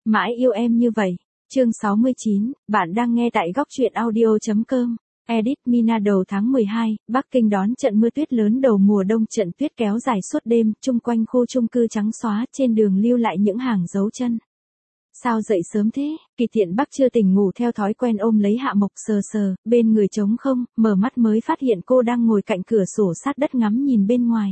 Mãi yêu em như vậy. Chương 69, bạn đang nghe tại góc truyện audio.com. Edit Mina. Đầu tháng 12, Bắc Kinh đón trận mưa tuyết lớn đầu mùa đông, trận tuyết kéo dài suốt đêm, chung quanh khu chung cư trắng xóa, trên đường lưu lại những hàng dấu chân. Sao dậy sớm thế? Kỳ Thiện Bắc chưa tỉnh ngủ theo thói quen ôm lấy Hạ Mộc sờ sờ, bên người trống không, mở mắt mới phát hiện cô đang ngồi cạnh cửa sổ sát đất ngắm nhìn bên ngoài.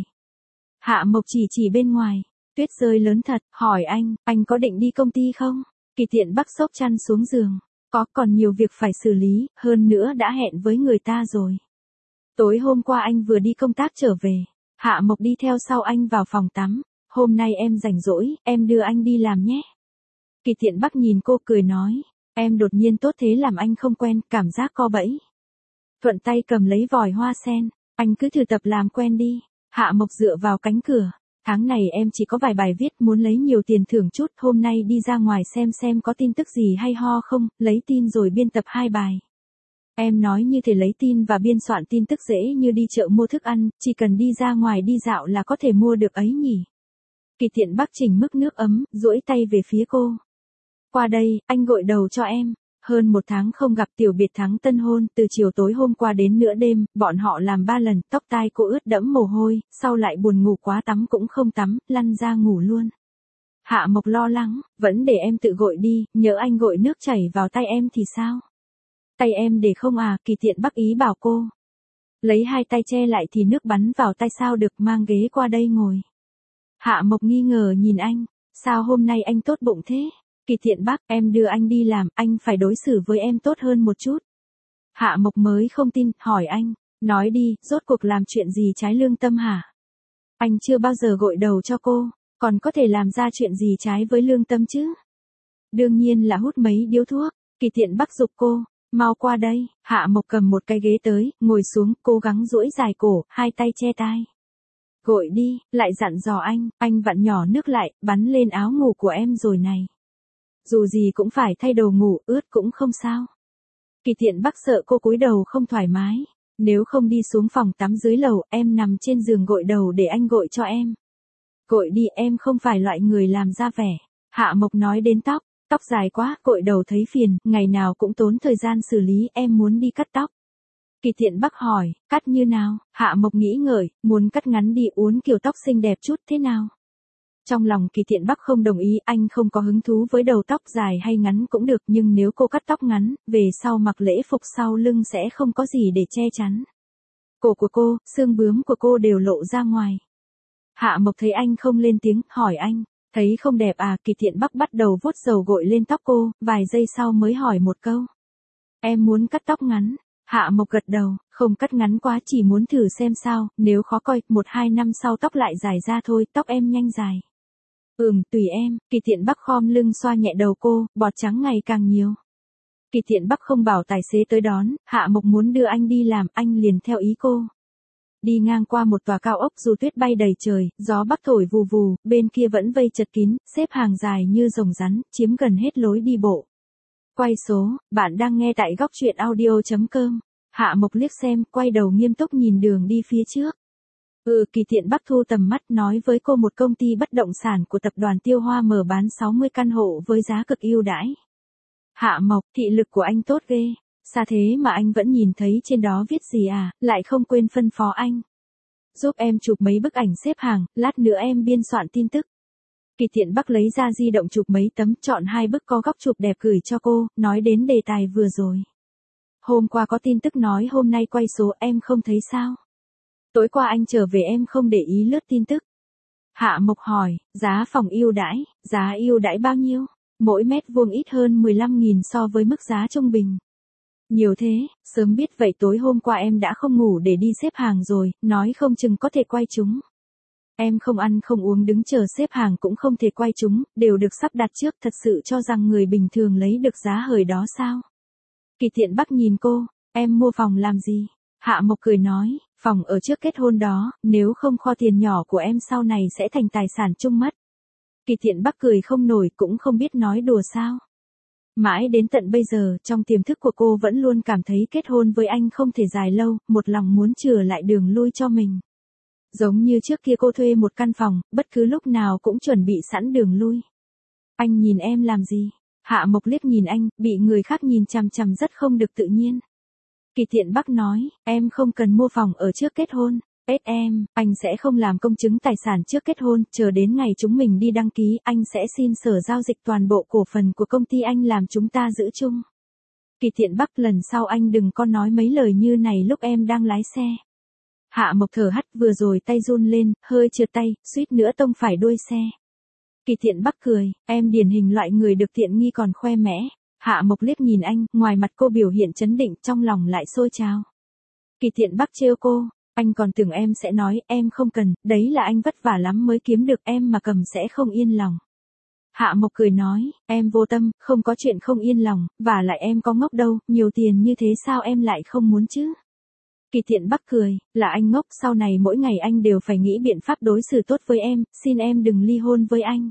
Hạ Mộc chỉ bên ngoài, tuyết rơi lớn thật, hỏi anh có định đi công ty không? Kỳ Thiện Bắc xốc chăn xuống giường, còn nhiều việc phải xử lý, hơn nữa đã hẹn với người ta rồi. Tối hôm qua anh vừa đi công tác trở về, Hạ Mộc đi theo sau anh vào phòng tắm, hôm nay em rảnh rỗi, em đưa anh đi làm nhé. Kỳ Thiện Bắc nhìn cô cười nói, em đột nhiên tốt thế làm anh không quen, cảm giác co bẫy. Thuận tay cầm lấy vòi hoa sen, anh cứ thử tập làm quen đi. Hạ Mộc dựa vào cánh cửa, tháng này em chỉ có vài bài viết, muốn lấy nhiều tiền thưởng chút, hôm nay đi ra ngoài xem có tin tức gì hay ho không, lấy tin rồi biên tập 2 bài. Em nói như thể lấy tin và biên soạn tin tức dễ như đi chợ mua thức ăn, chỉ cần đi ra ngoài đi dạo là có thể mua được ấy nhỉ. Kỳ Thiện Bắc chỉnh mức nước ấm, duỗi tay về phía cô. Qua đây, anh gội đầu cho em. Hơn 1 tháng không gặp, tiểu biệt thắng tân hôn, từ chiều tối hôm qua đến nửa đêm, bọn họ làm 3 lần, tóc tai cô ướt đẫm mồ hôi, sau lại buồn ngủ quá tắm cũng không tắm, lăn ra ngủ luôn. Hạ Mộc lo lắng, vẫn để em tự gội đi, nhỡ anh gội nước chảy vào tay em thì sao? Tay em để không à? Kỳ Thiện Bắc ý bảo cô. Lấy 2 tay che lại thì nước bắn vào tay sao được, mang ghế qua đây ngồi. Hạ Mộc nghi ngờ nhìn anh, sao hôm nay anh tốt bụng thế? Kỳ Thiện Bắc, em đưa anh đi làm, anh phải đối xử với em tốt hơn một chút. Hạ Mộc mới không tin, hỏi anh, nói đi, rốt cuộc làm chuyện gì trái lương tâm hả? Anh chưa bao giờ gội đầu cho cô, còn có thể làm ra chuyện gì trái với lương tâm chứ? Đương nhiên là hút mấy điếu thuốc. Kỳ Thiện Bắc giục cô, mau qua đây. Hạ Mộc cầm một cái ghế tới, ngồi xuống, cố gắng duỗi dài cổ, 2 tay che tai. Gội đi, lại dặn dò anh vặn nhỏ nước lại, bắn lên áo ngủ của em rồi này. Dù gì cũng phải thay đồ ngủ, ướt cũng không sao. Kỳ Thiện Bắc sợ cô cúi đầu không thoải mái. Nếu không đi xuống phòng tắm dưới lầu, em nằm trên giường gội đầu để anh gội cho em. Gội đi, em không phải loại người làm ra vẻ. Hạ Mộc nói đến tóc dài quá, gội đầu thấy phiền, ngày nào cũng tốn thời gian xử lý, em muốn đi cắt tóc. Kỳ Thiện Bắc hỏi, cắt như nào? Hạ Mộc nghĩ ngợi, muốn cắt ngắn đi, uốn kiểu tóc xinh đẹp chút, thế nào? Trong lòng Kỳ Thiện Bắc không đồng ý, anh không có hứng thú với đầu tóc dài hay ngắn cũng được, nhưng nếu cô cắt tóc ngắn, về sau mặc lễ phục sau lưng sẽ không có gì để che chắn. Cổ của cô, xương bướm của cô đều lộ ra ngoài. Hạ Mộc thấy anh không lên tiếng, hỏi anh, thấy không đẹp à? Kỳ Thiện Bắc bắt đầu vuốt dầu gội lên tóc cô, vài giây sau mới hỏi một câu. Em muốn cắt tóc ngắn. Hạ Mộc gật đầu, không cắt ngắn quá, chỉ muốn thử xem sao, nếu khó coi, 1-2 năm sau tóc lại dài ra thôi, tóc em nhanh dài. Tùy em. Kỳ Thiện Bắc khom lưng xoa nhẹ đầu cô, bọt trắng ngày càng nhiều. Kỳ Thiện Bắc không bảo tài xế tới đón, Hạ Mộc muốn đưa anh đi làm, anh liền theo ý cô. Đi ngang qua một tòa cao ốc, dù tuyết bay đầy trời, gió bắc thổi vù vù, bên kia vẫn vây chật kín, xếp hàng dài như rồng rắn, chiếm gần hết lối đi bộ. Quay số, bạn đang nghe tại góc truyện audio.com. Hạ Mộc liếc xem, quay đầu nghiêm túc nhìn đường đi phía trước. Kỳ Thiện Bắc thu tầm mắt, nói với cô một công ty bất động sản của tập đoàn Tiêu Hoa mở bán 60 căn hộ với giá cực ưu đãi. Hạ Mộc, thị lực của anh tốt ghê. Xa thế mà anh vẫn nhìn thấy trên đó viết gì à, lại không quên phân phó anh. Giúp em chụp mấy bức ảnh xếp hàng, lát nữa em biên soạn tin tức. Kỳ Thiện Bắc lấy ra di động chụp mấy tấm, chọn 2 bức có góc chụp đẹp gửi cho cô, nói đến đề tài vừa rồi. Hôm qua có tin tức nói hôm nay quay số, em không thấy sao? Tối qua anh trở về em không để ý lướt tin tức. Hạ Mộc hỏi, giá phòng ưu đãi bao nhiêu? Mỗi mét vuông ít hơn 15.000 so với mức giá trung bình. Nhiều thế, sớm biết vậy tối hôm qua em đã không ngủ để đi xếp hàng rồi, nói không chừng có thể quay chúng. Em không ăn không uống đứng chờ xếp hàng cũng không thể quay chúng, đều được sắp đặt trước, thật sự cho rằng người bình thường lấy được giá hời đó sao? Kỳ Thiện Bắc nhìn cô, em mua phòng làm gì? Hạ Mộc cười nói, phòng ở trước kết hôn đó, nếu không kho tiền nhỏ của em sau này sẽ thành tài sản chung mất. Kỳ Thiện Bắc cười không nổi, cũng không biết nói đùa sao. Mãi đến tận bây giờ, trong tiềm thức của cô vẫn luôn cảm thấy kết hôn với anh không thể dài lâu, một lòng muốn chừa lại đường lui cho mình. Giống như trước kia cô thuê một căn phòng, bất cứ lúc nào cũng chuẩn bị sẵn đường lui. Anh nhìn em làm gì? Hạ Mộc liếc nhìn anh, bị người khác nhìn chằm chằm rất không được tự nhiên. Kỳ Thiện Bắc nói, em không cần mua phòng ở trước kết hôn. Anh sẽ không làm công chứng tài sản trước kết hôn, chờ đến ngày chúng mình đi đăng ký, anh sẽ xin sở giao dịch toàn bộ cổ phần của công ty anh làm chúng ta giữ chung. Kỳ Thiện Bắc, lần sau anh đừng có nói mấy lời như này lúc em đang lái xe. Hạ Mộc thở hắt, vừa rồi tay run lên, hơi trượt tay, suýt nữa tông phải đuôi xe. Kỳ Thiện Bắc cười, em điển hình loại người được tiện nghi còn khoe mẽ. Hạ Mộc liếc nhìn anh, ngoài mặt cô biểu hiện trấn định, trong lòng lại sôi trào. Kỳ Thiện Bắc trêu cô, anh còn tưởng em sẽ nói, em không cần, đấy là anh vất vả lắm mới kiếm được, em mà cầm sẽ không yên lòng. Hạ Mộc cười nói, em vô tâm, không có chuyện không yên lòng, và lại em có ngốc đâu, nhiều tiền như thế sao em lại không muốn chứ? Kỳ Thiện Bắc cười, là anh ngốc, sau này mỗi ngày anh đều phải nghĩ biện pháp đối xử tốt với em, xin em đừng ly hôn với anh.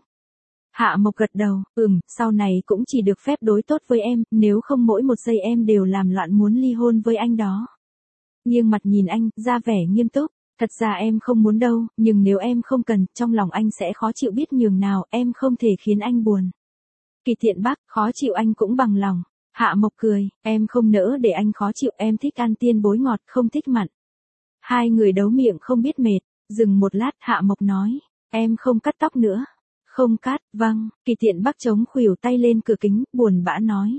Hạ Mộc gật đầu, sau này cũng chỉ được phép đối tốt với em, nếu không mỗi một giây em đều làm loạn muốn ly hôn với anh đó. Nghiêng mặt nhìn anh, ra vẻ nghiêm túc, thật ra em không muốn đâu, nhưng nếu em không cần, trong lòng anh sẽ khó chịu biết nhường nào, em không thể khiến anh buồn. Kỳ Thiện Bắc, khó chịu anh cũng bằng lòng. Hạ Mộc cười, em không nỡ để anh khó chịu, em thích ăn tiên bối ngọt, không thích mặn. Hai người đấu miệng không biết mệt, dừng một lát, Hạ Mộc nói, em không cắt tóc nữa. Không cắt, vâng. Kỳ Thiện Bắc chống khuỷu tay lên cửa kính, buồn bã nói.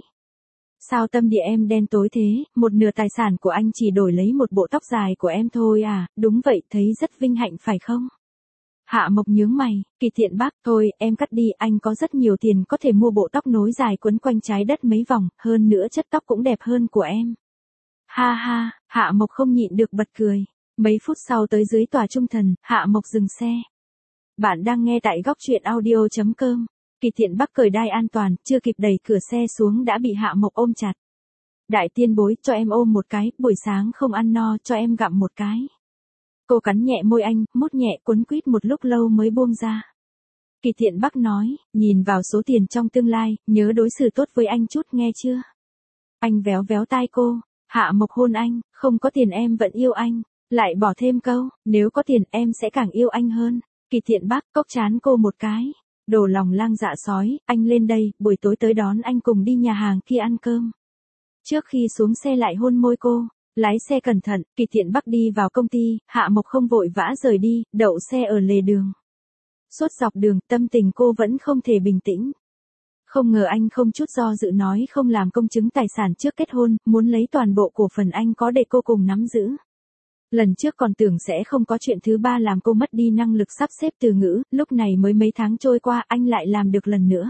Sao tâm địa em đen tối thế, một nửa tài sản của anh chỉ đổi lấy một bộ tóc dài của em thôi à, đúng vậy, thấy rất vinh hạnh phải không? Hạ Mộc nhướng mày, Kỳ Thiện Bắc, thôi, em cắt đi, anh có rất nhiều tiền có thể mua bộ tóc nối dài quấn quanh trái đất mấy vòng, hơn nữa chất tóc cũng đẹp hơn của em. Ha ha, Hạ Mộc không nhịn được bật cười. Mấy phút sau tới dưới tòa trung thần, Hạ Mộc dừng xe. Bạn đang nghe tại góc truyện audio.com. Kỳ Thiện Bắc cởi đai an toàn, chưa kịp đẩy cửa xe xuống đã bị Hạ Mộc ôm chặt. Đại tiên bối, cho em ôm một cái, buổi sáng không ăn no, cho em gặm một cái. Cô cắn nhẹ môi anh, mút nhẹ, quấn quýt một lúc lâu mới buông ra. Kỳ Thiện Bắc nói, nhìn vào số tiền trong tương lai, nhớ đối xử tốt với anh chút nghe chưa? Anh véo véo tai cô, Hạ Mộc hôn anh, không có tiền em vẫn yêu anh, lại bỏ thêm câu, nếu có tiền em sẽ càng yêu anh hơn. Kỳ Thiện Bắc cốc chán cô một cái. Đồ lòng lang dạ sói, anh lên đây, buổi tối tới đón anh cùng đi nhà hàng kia ăn cơm. Trước khi xuống xe lại hôn môi cô, lái xe cẩn thận, Kỳ Thiện Bắc đi vào công ty, Hạ Mộc không vội vã rời đi, đậu xe ở lề đường. Suốt dọc đường, tâm tình cô vẫn không thể bình tĩnh. Không ngờ anh không chút do dự nói không làm công chứng tài sản trước kết hôn, muốn lấy toàn bộ cổ phần anh có để cô cùng nắm giữ. Lần trước còn tưởng sẽ không có chuyện thứ ba làm cô mất đi năng lực sắp xếp từ ngữ, lúc này mới mấy tháng trôi qua anh lại làm được lần nữa.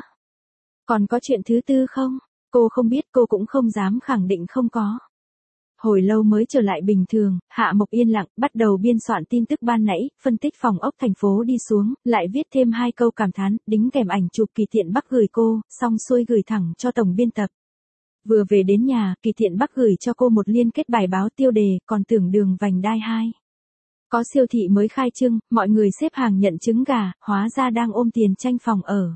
Còn có chuyện thứ tư không? Cô không biết, cô cũng không dám khẳng định không có. Hồi lâu mới trở lại bình thường, Hạ Mộc yên lặng, bắt đầu biên soạn tin tức ban nãy, phân tích phòng ốc thành phố đi xuống, lại viết thêm 2 câu cảm thán, đính kèm ảnh chụp Kỳ Thiện Bắc gửi cô, xong xuôi gửi thẳng cho tổng biên tập. Vừa về đến nhà, Kỳ Thiện Bắc gửi cho cô một liên kết bài báo tiêu đề, còn tưởng đường vành đai 2. Có siêu thị mới khai trương, mọi người xếp hàng nhận trứng gà, hóa ra đang ôm tiền tranh phòng ở.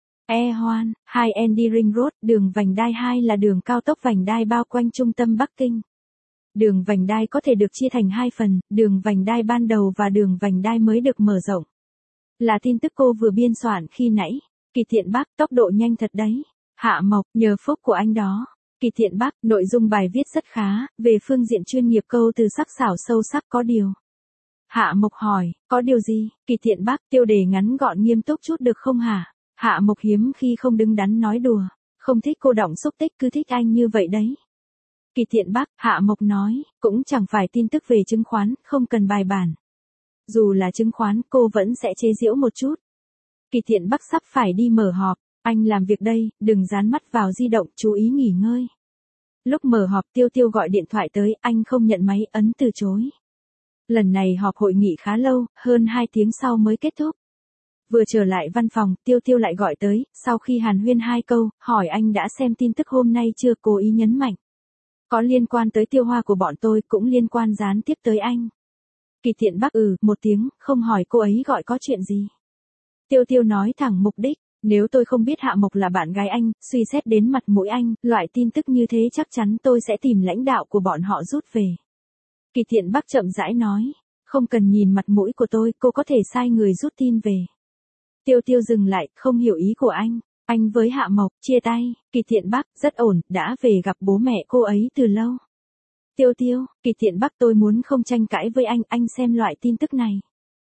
E1, 2 Andy Ring Road, đường vành đai 2 là đường cao tốc vành đai bao quanh trung tâm Bắc Kinh. Đường vành đai có thể được chia thành 2 phần, đường vành đai ban đầu và đường vành đai mới được mở rộng. Là tin tức cô vừa biên soạn khi nãy. Kỳ Thiện Bắc, tốc độ nhanh thật đấy. Hạ Mộc, nhờ phúc của anh đó. Kỳ Thiện Bắc, nội dung bài viết rất khá, về phương diện chuyên nghiệp câu từ sắc sảo sâu sắc có điều. Hạ Mộc hỏi, có điều gì? Kỳ Thiện Bắc, tiêu đề ngắn gọn nghiêm túc chút được không hả? Hạ Mộc hiếm khi không đứng đắn nói đùa, không thích cô đọng xúc tích, cứ thích anh như vậy đấy. Kỳ Thiện Bắc, Hạ Mộc nói, cũng chẳng phải tin tức về chứng khoán, không cần bài bản. Dù là chứng khoán, cô vẫn sẽ chế giễu một chút. Kỳ Thiện Bắc sắp phải đi mở họp, anh làm việc đây, đừng dán mắt vào di động, chú ý nghỉ ngơi. Lúc mở họp Tiêu Tiêu gọi điện thoại tới, anh không nhận máy, ấn từ chối. Lần này họp hội nghị khá lâu, hơn 2 tiếng sau mới kết thúc. Vừa trở lại văn phòng, Tiêu Tiêu lại gọi tới, sau khi hàn huyên 2 câu, hỏi anh đã xem tin tức hôm nay chưa, cố ý nhấn mạnh. Có liên quan tới tiêu hoa của bọn tôi, cũng liên quan gián tiếp tới anh. Kỳ Thiện Bắc một tiếng, không hỏi cô ấy gọi có chuyện gì. Tiêu Tiêu nói thẳng mục đích, nếu tôi không biết Hạ Mộc là bạn gái anh, suy xét đến mặt mũi anh, loại tin tức như thế chắc chắn tôi sẽ tìm lãnh đạo của bọn họ rút về. Kỳ Thiện Bắc chậm rãi nói, không cần nhìn mặt mũi của tôi, cô có thể sai người rút tin về. Tiêu Tiêu dừng lại, không hiểu ý của anh. Anh với Hạ Mộc, chia tay, Kỳ Thiện Bắc, rất ổn, đã về gặp bố mẹ cô ấy từ lâu. Tiêu Tiêu, Kỳ Thiện Bắc tôi muốn không tranh cãi với anh xem loại tin tức này.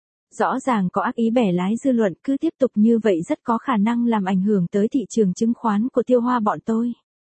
Rõ ràng có ác ý bẻ lái dư luận, cứ tiếp tục như vậy rất có khả năng làm ảnh hưởng tới thị trường chứng khoán của Tiêu Hoa bọn tôi.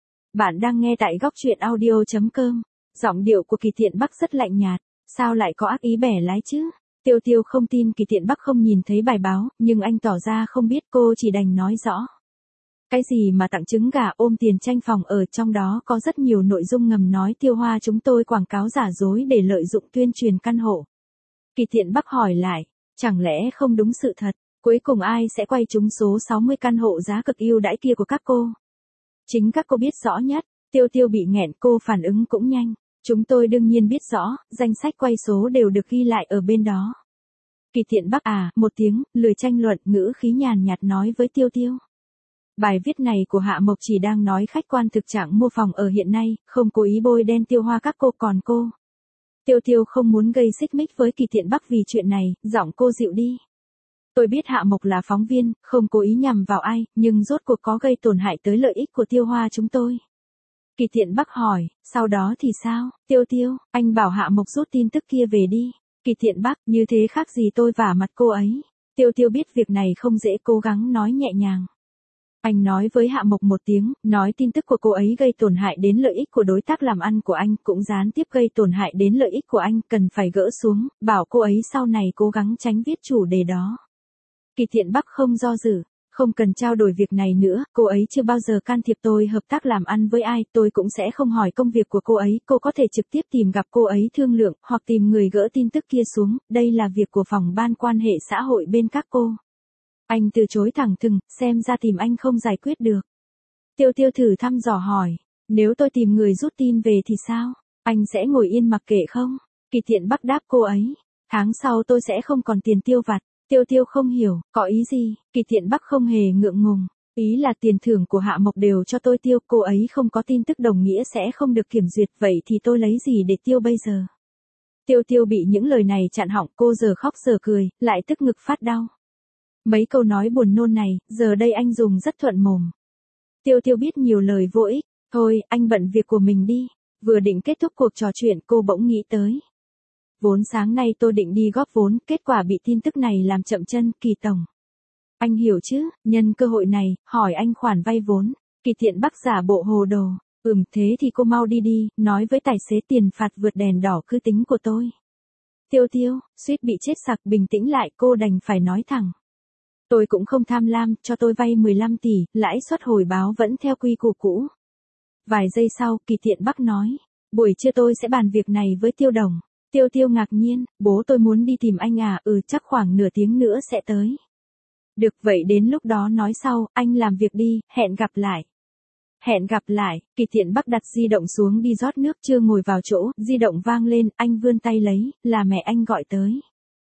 Bạn đang nghe tại góc truyện audio.com. Giọng điệu của Kỳ Thiện Bắc rất lạnh nhạt, sao lại có ác ý bẻ lái chứ? Tiêu Tiêu không tin Kỳ Thiện Bắc không nhìn thấy bài báo, nhưng anh tỏ ra không biết, cô chỉ đành nói rõ. Cái gì mà tặng trứng gà ôm tiền tranh phòng, ở trong đó có rất nhiều nội dung ngầm nói Tiêu Hoa chúng tôi quảng cáo giả dối để lợi dụng tuyên truyền căn hộ. Kỳ Thiện Bắc hỏi lại, chẳng lẽ không đúng sự thật, cuối cùng ai sẽ quay trúng số 60 căn hộ giá cực ưu đãi kia của các cô? Chính các cô biết rõ nhất. Tiêu Tiêu bị nghẹn, cô phản ứng cũng nhanh. Chúng tôi đương nhiên biết rõ, danh sách quay số đều được ghi lại ở bên đó. Kỳ Thiện Bắc một tiếng, lười tranh luận, ngữ khí nhàn nhạt nói với Tiêu Tiêu. Bài viết này của Hạ Mộc chỉ đang nói khách quan thực trạng mua phòng ở hiện nay, không cố ý bôi đen Tiêu Hoa các cô. Còn cô. Tiêu Tiêu không muốn gây xích mích với Kỳ Thiện Bắc vì chuyện này, giọng cô dịu đi. Tôi biết Hạ Mộc là phóng viên, không cố ý nhằm vào ai, nhưng rốt cuộc có gây tổn hại tới lợi ích của Tiêu Hoa chúng tôi. Kỳ Thiện Bắc hỏi, sau đó thì sao? Tiêu Tiêu, anh bảo Hạ Mộc rút tin tức kia về đi. Kỳ Thiện Bắc, như thế khác gì tôi vả mặt cô ấy. Tiêu Tiêu biết việc này không dễ, cố gắng nói nhẹ nhàng. Anh nói với Hạ Mộc một tiếng, nói tin tức của cô ấy gây tổn hại đến lợi ích của đối tác làm ăn của anh, cũng gián tiếp gây tổn hại đến lợi ích của anh, cần phải gỡ xuống, bảo cô ấy sau này cố gắng tránh viết chủ đề đó. Kỳ Thiện Bắc không do dự, không cần trao đổi việc này nữa, cô ấy chưa bao giờ can thiệp tôi hợp tác làm ăn với ai, tôi cũng sẽ không hỏi công việc của cô ấy, cô có thể trực tiếp tìm gặp cô ấy thương lượng, hoặc tìm người gỡ tin tức kia xuống, đây là việc của phòng ban quan hệ xã hội bên các cô. Anh từ chối thẳng thừng, xem ra tìm anh không giải quyết được. Tiêu Tiêu thử thăm dò hỏi, nếu tôi tìm người rút tin về thì sao? Anh sẽ ngồi yên mặc kệ không? Kỳ Thiện Bắc đáp cô ấy, tháng sau tôi sẽ không còn tiền tiêu vặt. Tiêu Tiêu không hiểu, có ý gì? Kỳ Thiện Bắc không hề ngượng ngùng, ý là tiền thưởng của Hạ Mộc đều cho tôi tiêu, cô ấy không có tin tức đồng nghĩa sẽ không được kiểm duyệt, vậy thì tôi lấy gì để tiêu bây giờ? Tiêu Tiêu bị những lời này chặn họng, cô giờ khóc giờ cười, lại tức ngực phát đau. Mấy câu nói buồn nôn này, giờ đây anh dùng rất thuận mồm. Tiêu Tiêu biết nhiều lời vô ích, thôi, anh bận việc của mình đi. Vừa định kết thúc cuộc trò chuyện, cô bỗng nghĩ tới. Vốn sáng nay tôi định đi góp vốn, kết quả bị tin tức này làm chậm chân. Kỳ tổng. Anh hiểu chứ, nhân cơ hội này, hỏi anh khoản vay vốn. Kỳ Thiện Bắc giả bộ hồ đồ. Thế thì cô mau đi đi, nói với tài xế tiền phạt vượt đèn đỏ cứ tính của tôi. Tiêu Tiêu, suýt bị chết sặc, bình tĩnh lại, cô đành phải nói thẳng. Tôi cũng không tham lam, cho tôi vay 15 tỷ, lãi suất hồi báo vẫn theo quy củ cũ. Vài giây sau, Kỳ Thiện Bắc nói. Buổi trưa tôi sẽ bàn việc này với Tiêu đồng. Tiêu Tiêu ngạc nhiên, bố tôi muốn đi tìm anh à? Chắc khoảng nửa tiếng nữa sẽ tới. Được, vậy đến lúc đó nói sau, anh làm việc đi, hẹn gặp lại. Hẹn gặp lại, Kỳ Thiện Bắc đặt di động xuống đi rót nước, chưa ngồi vào chỗ, di động vang lên, anh vươn tay lấy, là mẹ anh gọi tới.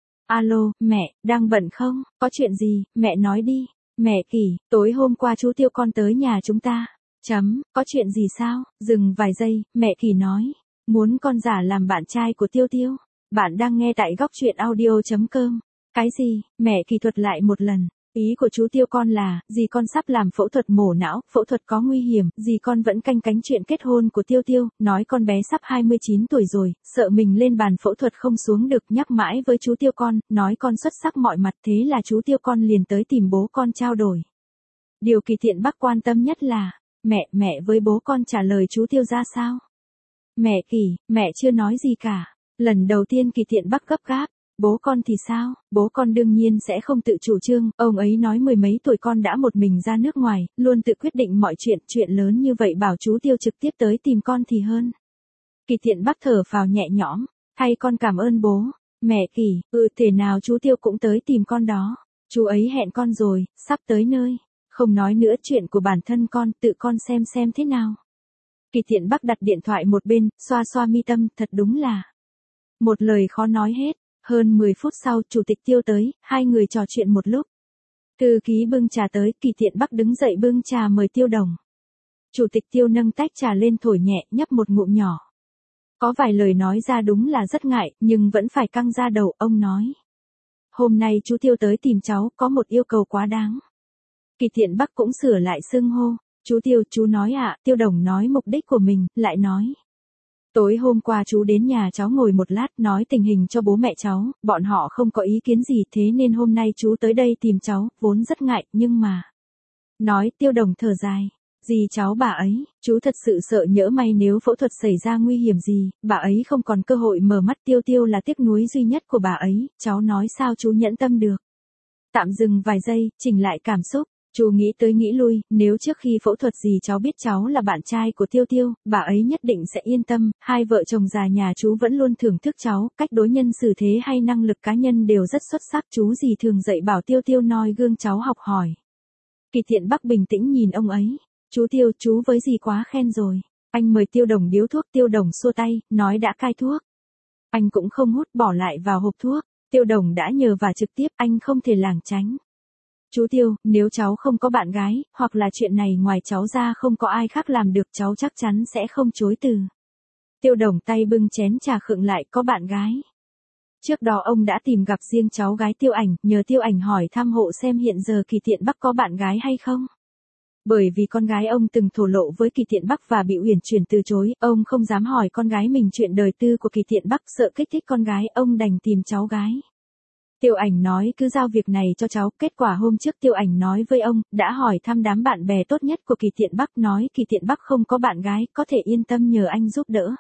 Alo, mẹ, đang bận không? Có chuyện gì, mẹ nói đi. Mẹ Kỳ, tối hôm qua chú Tiêu con tới nhà chúng ta. Có chuyện gì sao? Dừng vài giây, mẹ Kỳ nói. Muốn con giả làm bạn trai của Tiêu Tiêu. Bạn đang nghe tại góc truyện audio.com. Cái gì? Mẹ Kỳ thuật lại một lần. Ý của chú Tiêu con là, dì con sắp làm phẫu thuật mổ não, phẫu thuật có nguy hiểm, dì con vẫn canh cánh chuyện kết hôn của Tiêu Tiêu, nói con bé sắp 29 tuổi rồi, sợ mình lên bàn phẫu thuật không xuống được, nhắc mãi với chú Tiêu con, nói con xuất sắc mọi mặt, thế là chú Tiêu con liền tới tìm bố con trao đổi. Điều Kỳ Thiện Bắc quan tâm nhất là, mẹ với bố con trả lời chú Tiêu ra sao? Mẹ Kỳ, mẹ chưa nói gì cả. Lần đầu tiên Kỳ Thiện Bắc gấp gáp. Bố con thì sao? Bố con đương nhiên sẽ không tự chủ trương, ông ấy nói mười mấy tuổi con đã một mình ra nước ngoài, luôn tự quyết định mọi chuyện lớn như vậy bảo chú Tiêu trực tiếp tới tìm con thì hơn. Kỳ Thiện Bắc thở phào nhẹ nhõm, thay con cảm ơn bố. Mẹ Kỳ, thế nào chú Tiêu cũng tới tìm con đó. Chú ấy hẹn con rồi, sắp tới nơi. Không nói nữa chuyện của bản thân con, tự con xem thế nào. Kỳ Thiện Bắc đặt điện thoại một bên, xoa xoa mi tâm, thật đúng là. Một lời khó nói hết. Hơn 10 phút sau, Chủ tịch Tiêu tới, hai người trò chuyện một lúc. Thư ký bưng trà tới, Kỳ Thiện Bắc đứng dậy bưng trà mời Tiêu đồng. Chủ tịch Tiêu nâng tách trà lên thổi nhẹ, nhấp một ngụm nhỏ. Có vài lời nói ra đúng là rất ngại, nhưng vẫn phải căng ra đầu, ông nói. Hôm nay chú Tiêu tới tìm cháu, có một yêu cầu quá đáng. Kỳ Thiện Bắc cũng sửa lại xưng hô. Chú Tiêu, chú nói ạ, Tiêu Đồng nói mục đích của mình, lại nói. Tối hôm qua chú đến nhà cháu ngồi một lát nói tình hình cho bố mẹ cháu, bọn họ không có ý kiến gì thế nên hôm nay chú tới đây tìm cháu, vốn rất ngại, nhưng mà. Nói Tiêu Đồng thở dài. Gì cháu bà ấy, chú thật sự sợ nhỡ may nếu phẫu thuật xảy ra nguy hiểm gì, bà ấy không còn cơ hội mở mắt. Tiêu Tiêu là tiếc nuối duy nhất của bà ấy, cháu nói sao chú nhẫn tâm được. Tạm dừng vài giây, chỉnh lại cảm xúc. Chú nghĩ tới nghĩ lui, nếu trước khi phẫu thuật gì cháu biết cháu là bạn trai của Tiêu Tiêu, bà ấy nhất định sẽ yên tâm. Hai vợ chồng già nhà chú vẫn luôn thưởng thức cháu, cách đối nhân xử thế hay năng lực cá nhân đều rất xuất sắc. Chú gì thường dạy bảo Tiêu Tiêu noi gương cháu học hỏi. Kỳ Thiện Bắc bình tĩnh nhìn ông ấy. Chú Tiêu, chú với gì quá khen rồi. Anh mời Tiêu Đồng điếu thuốc. Tiêu Đồng xua tay, nói đã cai thuốc. Anh cũng không hút, bỏ lại vào hộp thuốc. Tiêu Đồng đã nhờ và trực tiếp, anh không thể lảng tránh. Chú Tiêu, nếu cháu không có bạn gái, hoặc là chuyện này ngoài cháu ra không có ai khác làm được, cháu chắc chắn sẽ không chối từ. Tiêu Đồng tay bưng chén trà khựng lại, có bạn gái. Trước đó ông đã tìm gặp riêng cháu gái Tiêu Ảnh, nhờ Tiêu Ảnh hỏi thăm hộ xem hiện giờ Kỳ Thiện Bắc có bạn gái hay không. Bởi vì con gái ông từng thổ lộ với Kỳ Thiện Bắc và bị Uyển Chuyển từ chối, ông không dám hỏi con gái mình chuyện đời tư của Kỳ Thiện Bắc, sợ kích thích con gái, ông đành tìm cháu gái. Tiêu Ảnh nói cứ giao việc này cho cháu, kết quả hôm trước Tiêu Ảnh nói với ông, đã hỏi thăm đám bạn bè tốt nhất của Kỳ Thiện Bắc, nói Kỳ Thiện Bắc không có bạn gái, có thể yên tâm nhờ anh giúp đỡ.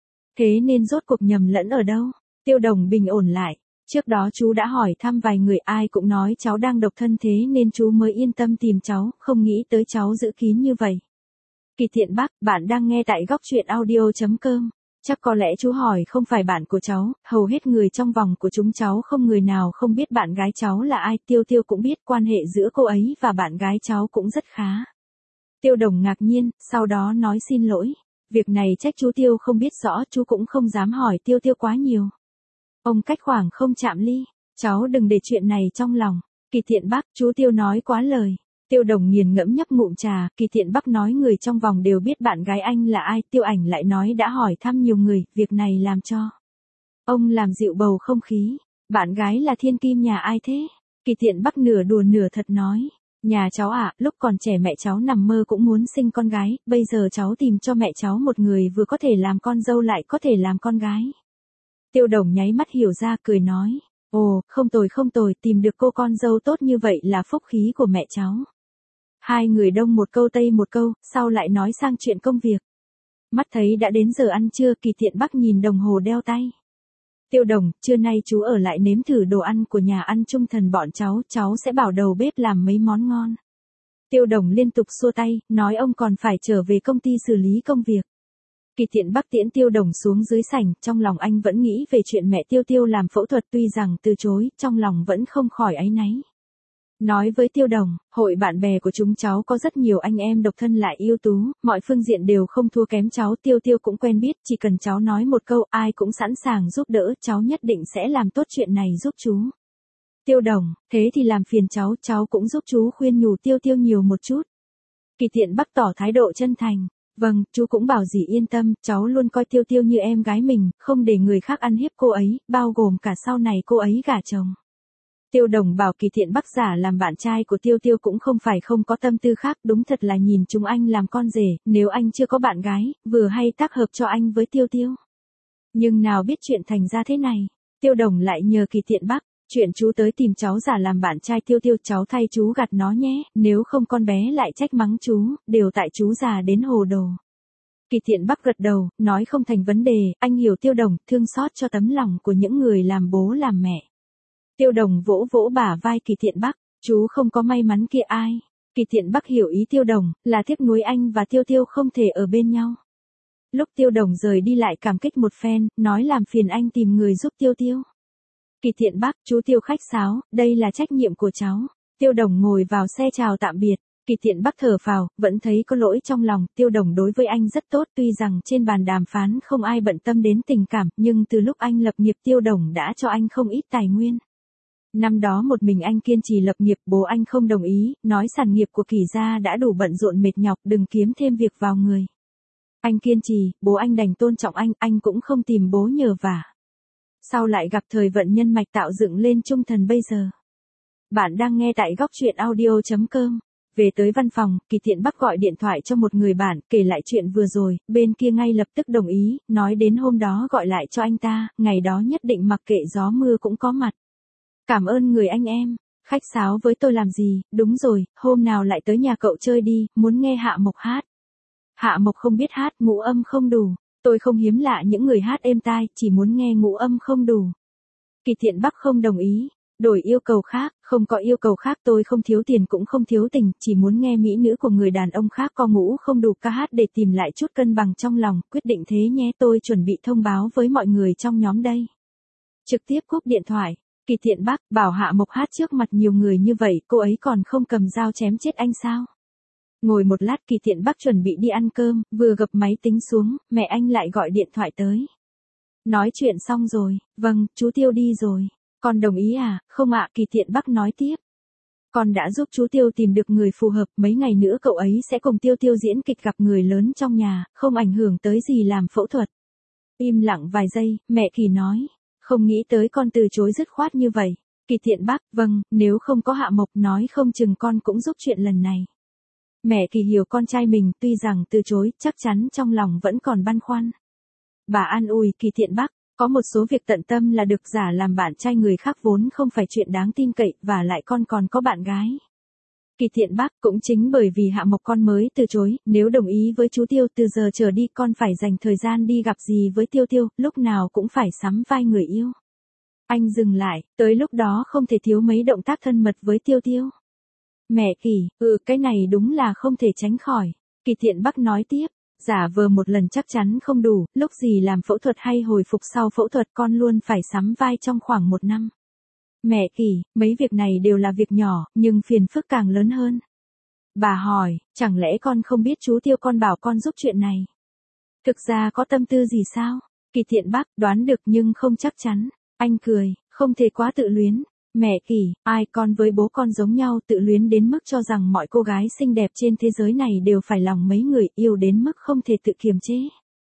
Thế nên rốt cuộc nhầm lẫn ở đâu? Tiêu Đồng bình ổn lại. Trước đó chú đã hỏi thăm vài người, ai cũng nói cháu đang độc thân, thế nên chú mới yên tâm tìm cháu, không nghĩ tới cháu giữ kín như vậy. Kỳ Thiện Bắc, bạn đang nghe tại góc truyện audio.com. Chắc có lẽ chú hỏi không phải bạn của cháu, hầu hết người trong vòng của chúng cháu không người nào không biết bạn gái cháu là ai. Tiêu Tiêu cũng biết, quan hệ giữa cô ấy và bạn gái cháu cũng rất khá. Tiêu Đồng ngạc nhiên, sau đó nói xin lỗi. Việc này trách chú Tiêu không biết rõ, chú cũng không dám hỏi Tiêu Tiêu quá nhiều. Ông cách khoảng không chạm ly, cháu đừng để chuyện này trong lòng. Kỳ Thiện Bắc, chú Tiêu nói quá lời. Tiêu Đồng nghiền ngẫm nhấp ngụm trà, Kỳ Thiện Bắc nói người trong vòng đều biết bạn gái anh là ai. Tiêu Ảnh lại nói đã hỏi thăm nhiều người, việc này làm cho ông làm dịu bầu không khí. Bạn gái là thiên kim nhà ai thế? Kỳ Thiện Bắc nửa đùa nửa thật nói. Nhà cháu ạ, lúc còn trẻ mẹ cháu nằm mơ cũng muốn sinh con gái, bây giờ cháu tìm cho mẹ cháu một người vừa có thể làm con dâu lại có thể làm con gái. Tiêu Đồng nháy mắt hiểu ra, cười nói. Ồ, không tồi, tìm được cô con dâu tốt như vậy là phúc khí của mẹ cháu. Hai người đông một câu tây một câu, sau lại nói sang chuyện công việc. Mắt thấy đã đến giờ ăn trưa, Kỳ Thiện Bắc nhìn đồng hồ đeo tay. Tiêu Đồng, trưa nay chú ở lại nếm thử đồ ăn của nhà ăn Trung Thần bọn cháu sẽ bảo đầu bếp làm mấy món ngon. Tiêu Đồng liên tục xua tay, nói ông còn phải trở về công ty xử lý công việc. Kỳ Thiện Bắc tiễn Tiêu Đồng xuống dưới sảnh, trong lòng anh vẫn nghĩ về chuyện mẹ Tiêu Tiêu làm phẫu thuật, tuy rằng từ chối, trong lòng vẫn không khỏi áy náy. Nói với Tiêu Đồng, hội bạn bè của chúng cháu có rất nhiều anh em độc thân lại ưu tú, mọi phương diện đều không thua kém cháu. Tiêu Tiêu cũng quen biết, chỉ cần cháu nói một câu, ai cũng sẵn sàng giúp đỡ, cháu nhất định sẽ làm tốt chuyện này giúp chú. Tiêu Đồng, thế thì làm phiền cháu cũng giúp chú khuyên nhủ Tiêu Tiêu nhiều một chút. Kỳ Thiện Bắc tỏ thái độ chân thành. Vâng, chú cũng bảo dì yên tâm, cháu luôn coi Tiêu Tiêu như em gái mình, không để người khác ăn hiếp cô ấy, bao gồm cả sau này cô ấy gả chồng. Tiêu Đồng bảo Kỳ Thiện Bắc giả làm bạn trai của Tiêu Tiêu cũng không phải không có tâm tư khác, đúng thật là nhìn chúng anh làm con rể, nếu anh chưa có bạn gái, vừa hay tác hợp cho anh với Tiêu Tiêu. Nhưng nào biết chuyện thành ra thế này, Tiêu Đồng lại nhờ Kỳ Thiện Bắc, chuyện chú tới tìm cháu giả làm bạn trai Tiêu Tiêu, cháu thay chú gạt nó nhé, nếu không con bé lại trách mắng chú, đều tại chú già đến hồ đồ. Kỳ Thiện Bắc gật đầu, nói không thành vấn đề, anh hiểu Tiêu Đồng, thương xót cho tấm lòng của những người làm bố làm mẹ. Tiêu Đồng vỗ vỗ bả vai Kỳ Thiện Bắc, chú không có may mắn kia ai. Kỳ Thiện Bắc hiểu ý Tiêu Đồng, là tiếc nuối anh và Tiêu Tiêu không thể ở bên nhau. Lúc Tiêu Đồng rời đi lại cảm kích một phen, nói làm phiền anh tìm người giúp Tiêu Tiêu. Kỳ Thiện Bắc, chú Tiêu khách sáo, đây là trách nhiệm của cháu. Tiêu Đồng ngồi vào xe chào tạm biệt. Kỳ Thiện Bắc thở phào, vẫn thấy có lỗi trong lòng. Tiêu Đồng đối với anh rất tốt, tuy rằng trên bàn đàm phán không ai bận tâm đến tình cảm, nhưng từ lúc anh lập nghiệp Tiêu Đồng đã cho anh không ít tài nguyên. Năm đó một mình anh kiên trì lập nghiệp, bố anh không đồng ý, nói sản nghiệp của Kỳ gia đã đủ bận rộn mệt nhọc, đừng kiếm thêm việc vào người. Anh kiên trì, bố anh đành tôn trọng anh cũng không tìm bố nhờ vả. Sau lại gặp thời vận nhân mạch tạo dựng lên Trung Thần bây giờ. Bạn đang nghe tại góc truyện audio.com. Về tới văn phòng, Kỳ Thiện Bắc gọi điện thoại cho một người bạn, kể lại chuyện vừa rồi, bên kia ngay lập tức đồng ý, nói đến hôm đó gọi lại cho anh ta, ngày đó nhất định mặc kệ gió mưa cũng có mặt. Cảm ơn người anh em, khách sáo với tôi làm gì, đúng rồi, hôm nào lại tới nhà cậu chơi đi, muốn nghe Hạ Mộc hát. Hạ Mộc không biết hát, ngũ âm không đủ, tôi không hiếm lạ những người hát êm tai, chỉ muốn nghe ngũ âm không đủ. Kỳ Thiện Bắc không đồng ý. Đổi yêu cầu khác, không có yêu cầu khác, tôi không thiếu tiền cũng không thiếu tình, chỉ muốn nghe mỹ nữ của người đàn ông khác có ngũ không đủ ca hát để tìm lại chút cân bằng trong lòng, quyết định thế nhé, tôi chuẩn bị thông báo với mọi người trong nhóm đây. Trực tiếp cúp điện thoại, Kỳ Thiện Bắc bảo Hạ Mộc hát trước mặt nhiều người như vậy, cô ấy còn không cầm dao chém chết anh sao? Ngồi một lát Kỳ Thiện Bắc chuẩn bị đi ăn cơm, vừa gập máy tính xuống, mẹ anh lại gọi điện thoại tới. Nói chuyện xong rồi, vâng, chú Tiêu đi rồi. Con đồng ý à, không ạ, Kỳ Thiện Bắc nói tiếp. Con đã giúp chú Tiêu tìm được người phù hợp, mấy ngày nữa cậu ấy sẽ cùng Tiêu Tiêu diễn kịch gặp người lớn trong nhà, không ảnh hưởng tới gì làm phẫu thuật. Im lặng vài giây, mẹ Kỳ nói. Không nghĩ tới con từ chối dứt khoát như vậy. Kỳ Thiện Bắc, vâng, nếu không có Hạ Mộc nói không chừng con cũng giúp chuyện lần này. Mẹ Kỳ hiểu con trai mình, tuy rằng từ chối, chắc chắn trong lòng vẫn còn băn khoăn. Bà an ủi Kỳ Thiện Bắc. Có một số việc tận tâm là được, giả làm bạn trai người khác vốn không phải chuyện đáng tin cậy, và lại con còn có bạn gái. Kỳ Thiện Bắc, cũng chính bởi vì Hạ Mộc con mới từ chối, nếu đồng ý với chú Tiêu từ giờ trở đi con phải dành thời gian đi gặp gì với Tiêu Tiêu, lúc nào cũng phải sắm vai người yêu. Anh dừng lại, tới lúc đó không thể thiếu mấy động tác thân mật với Tiêu Tiêu. Mẹ Kỳ, cái này đúng là không thể tránh khỏi. Kỳ Thiện Bắc nói tiếp. Giả vờ một lần chắc chắn không đủ, lúc gì làm phẫu thuật hay hồi phục sau phẫu thuật con luôn phải sắm vai trong khoảng 1 năm. Mẹ Kỳ, mấy việc này đều là việc nhỏ, nhưng phiền phức càng lớn hơn. Bà hỏi, chẳng lẽ con không biết chú Tiêu con bảo con giúp chuyện này? Thực ra có tâm tư gì sao? Kỳ Thiện Bắc, đoán được nhưng không chắc chắn. Anh cười, không thể quá tự luyến. Mẹ Kỳ, ai con với bố con giống nhau, tự luyến đến mức cho rằng mọi cô gái xinh đẹp trên thế giới này đều phải lòng mấy người, yêu đến mức không thể tự kiềm chế.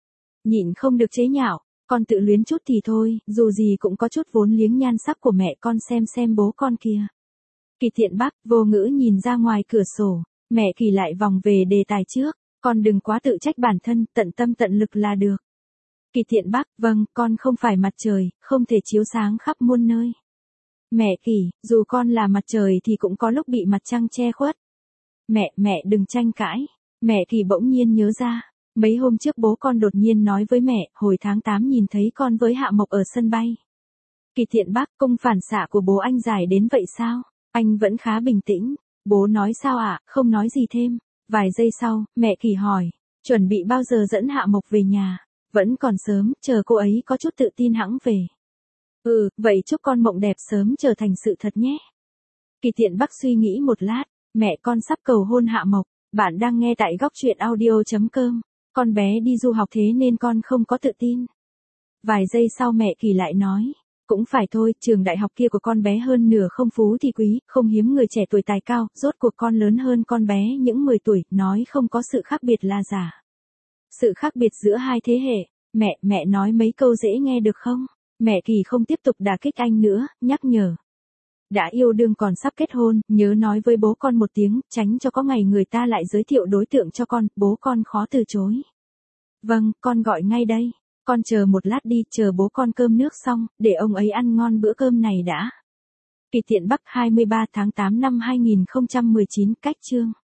Nhịn không được chế nhạo, con tự luyến chút thì thôi, dù gì cũng có chút vốn liếng nhan sắc của mẹ con, xem bố con kìa. Kỳ Thiện Bắc vô ngữ nhìn ra ngoài cửa sổ, mẹ Kỳ lại vòng về đề tài trước, con đừng quá tự trách bản thân, tận tâm tận lực là được. Kỳ Thiện Bắc, vâng, con không phải mặt trời, không thể chiếu sáng khắp muôn nơi. Mẹ Kỳ, dù con là mặt trời thì cũng có lúc bị mặt trăng che khuất. Mẹ đừng tranh cãi. Mẹ Kỳ bỗng nhiên nhớ ra. Mấy hôm trước bố con đột nhiên nói với mẹ, hồi tháng 8 nhìn thấy con với Hạ Mộc ở sân bay. Kỳ Thiện Bắc, cung phản xạ của bố anh dài đến vậy sao? Anh vẫn khá bình tĩnh. Bố nói sao ạ, không nói gì thêm. Vài giây sau, mẹ Kỳ hỏi, chuẩn bị bao giờ dẫn Hạ Mộc về nhà? Vẫn còn sớm, chờ cô ấy có chút tự tin hẵng về. Vậy chúc con mộng đẹp sớm trở thành sự thật nhé. Kỳ Thiện Bắc suy nghĩ một lát, mẹ con sắp cầu hôn Hạ Mộc, bạn đang nghe tại góc truyện audio.com, con bé đi du học thế nên con không có tự tin. Vài giây sau mẹ Kỳ lại nói, cũng phải thôi, trường đại học kia của con bé hơn nửa không phú thì quý, không hiếm người trẻ tuổi tài cao, rốt cuộc con lớn hơn con bé những 10 tuổi, nói không có sự khác biệt là giả. Sự khác biệt giữa hai thế hệ, mẹ nói mấy câu dễ nghe được không? Mẹ Kỳ không tiếp tục đả kích anh nữa, nhắc nhở. Đã yêu đương còn sắp kết hôn, nhớ nói với bố con một tiếng, tránh cho có ngày người ta lại giới thiệu đối tượng cho con, bố con khó từ chối. Vâng, con gọi ngay đây. Con chờ một lát đi, chờ bố con cơm nước xong, để ông ấy ăn ngon bữa cơm này đã. Kỳ Thiện Bắc 23 tháng 8 năm 2019, cách chương.